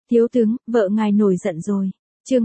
Thiếu tướng, vợ ngài nổi giận rồi. Chương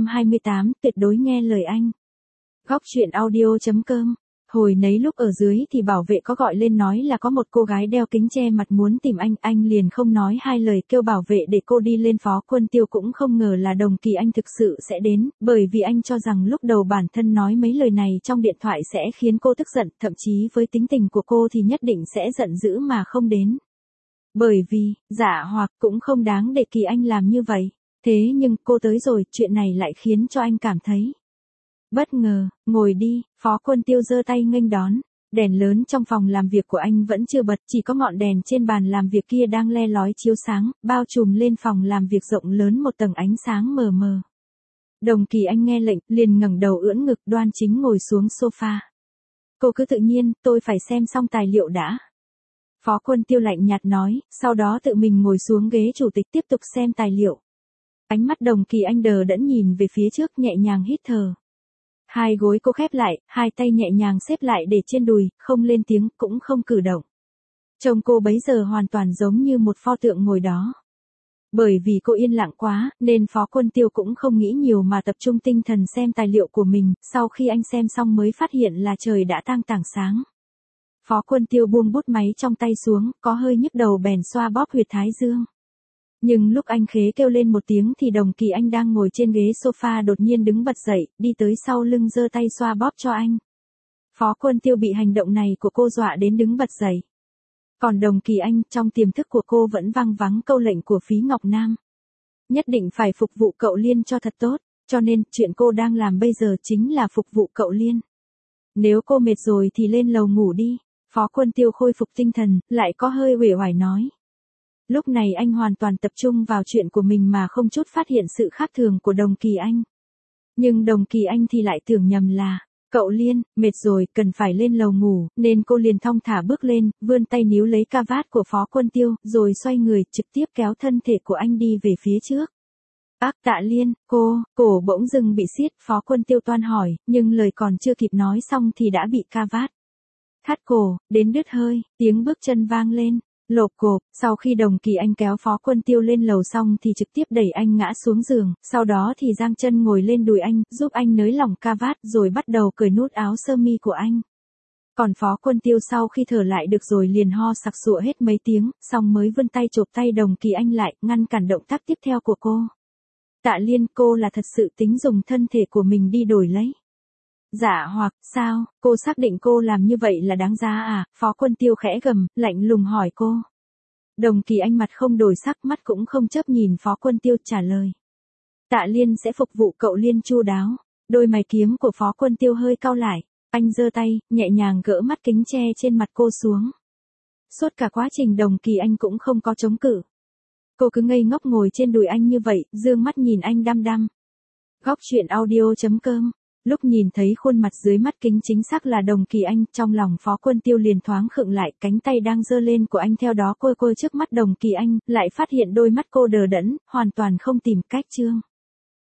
228, tuyệt đối nghe lời anh. Góc truyện audio.com. Hồi nấy lúc ở dưới thì bảo vệ có gọi lên nói là có một cô gái đeo kính che mặt muốn tìm anh liền không nói hai lời kêu bảo vệ để cô đi lên. Phó Quân Tiêu cũng không ngờ là Đồng Kỳ Anh thực sự sẽ đến, bởi vì anh cho rằng lúc đầu bản thân nói mấy lời này trong điện thoại sẽ khiến cô tức giận, thậm chí với tính tình của cô thì nhất định sẽ giận dữ mà không đến. Bởi vì, hoặc cũng không đáng để Kỳ Anh làm như vậy. Thế nhưng cô tới rồi, chuyện này lại khiến cho anh cảm thấy bất ngờ. Ngồi đi, Phó Quân Tiêu giơ tay nghênh đón. Đèn lớn trong phòng làm việc của anh vẫn chưa bật, chỉ có ngọn đèn trên bàn làm việc kia đang le lói chiếu sáng, bao trùm lên phòng làm việc rộng lớn một tầng ánh sáng mờ mờ. Đồng Kỳ Anh nghe lệnh, liền ngẩng đầu ưỡn ngực đoan chính ngồi xuống sofa. Cô cứ tự nhiên, tôi phải xem xong tài liệu đã. Phó Quân Tiêu lạnh nhạt nói, sau đó tự mình ngồi xuống ghế chủ tịch tiếp tục xem tài liệu. Ánh mắt Đồng Kỳ Anh đờ đẫn nhìn về phía trước, nhẹ nhàng hít thở. Hai gối cô khép lại, hai tay nhẹ nhàng xếp lại để trên đùi, không lên tiếng, cũng không cử động. Trông cô bấy giờ hoàn toàn giống như một pho tượng ngồi đó. Bởi vì cô yên lặng quá, nên Phó Quân Tiêu cũng không nghĩ nhiều mà tập trung tinh thần xem tài liệu của mình, sau khi anh xem xong mới phát hiện là trời đã tang tảng sáng. Phó Quân Tiêu buông bút máy trong tay xuống, có hơi nhức đầu bèn xoa bóp huyệt thái dương. Nhưng lúc anh khế kêu lên một tiếng thì Đồng Kỳ Anh đang ngồi trên ghế sofa đột nhiên đứng bật dậy, đi tới sau lưng giơ tay xoa bóp cho anh. Phó Quân Tiêu bị hành động này của cô dọa đến đứng bật dậy. Còn Đồng Kỳ Anh, trong tiềm thức của cô vẫn vang vắng câu lệnh của Phí Ngọc Nam. Nhất định phải phục vụ cậu Liên cho thật tốt, cho nên chuyện cô đang làm bây giờ chính là phục vụ cậu Liên. Nếu cô mệt rồi thì lên lầu ngủ đi. Phó Quân Tiêu khôi phục tinh thần, lại có hơi uể oải nói. Lúc này anh hoàn toàn tập trung vào chuyện của mình mà không chút phát hiện sự khác thường của Đồng Kỳ Anh. Nhưng Đồng Kỳ Anh thì lại tưởng nhầm là, cậu Liên, mệt rồi, cần phải lên lầu ngủ, nên cô liền thong thả bước lên, vươn tay níu lấy ca vát của Phó Quân Tiêu, rồi xoay người, trực tiếp kéo thân thể của anh đi về phía trước. Tạ Liên, cổ bỗng dưng bị siết, Phó Quân Tiêu toan hỏi, nhưng lời còn chưa kịp nói xong thì đã bị ca vát thắt cổ, đến đứt hơi, tiếng bước chân vang lên. Lộp cộp, sau khi Đồng Kỳ Anh kéo Phó Quân Tiêu lên lầu xong thì trực tiếp đẩy anh ngã xuống giường, sau đó thì giang chân ngồi lên đùi anh, giúp anh nới lỏng ca vát rồi bắt đầu cởi nút áo sơ mi của anh. Còn Phó Quân Tiêu sau khi thở lại được rồi liền ho sặc sụa hết mấy tiếng, xong mới vươn tay chộp tay Đồng Kỳ Anh lại, ngăn cản động tác tiếp theo của cô. Tạ Liên, cô là thật sự tính dùng thân thể của mình đi đổi lấy. Hoặc, sao, cô xác định cô làm như vậy là đáng giá à? Phó Quân Tiêu khẽ gầm, lạnh lùng hỏi cô. Đồng Kỳ Anh mặt không đổi sắc, mắt cũng không chớp nhìn Phó Quân Tiêu, trả lời. Tạ Liên sẽ phục vụ cậu Liên chu đáo. Đôi mày kiếm của Phó Quân Tiêu hơi cau lại, anh giơ tay, nhẹ nhàng gỡ mắt kính che trên mặt cô xuống. Suốt cả quá trình Đồng Kỳ Anh cũng không có chống cự. Cô cứ ngây ngốc ngồi trên đùi anh như vậy, dương mắt nhìn anh đăm đăm. Góc truyện audio.com. Lúc nhìn thấy khuôn mặt dưới mắt kính chính xác là Đồng Kỳ Anh, trong lòng Phó Quân Tiêu liền thoáng khựng lại, cánh tay đang giơ lên của anh theo đó côi trước mắt Đồng Kỳ Anh, lại phát hiện đôi mắt cô đờ đẫn, hoàn toàn không tìm cách trương.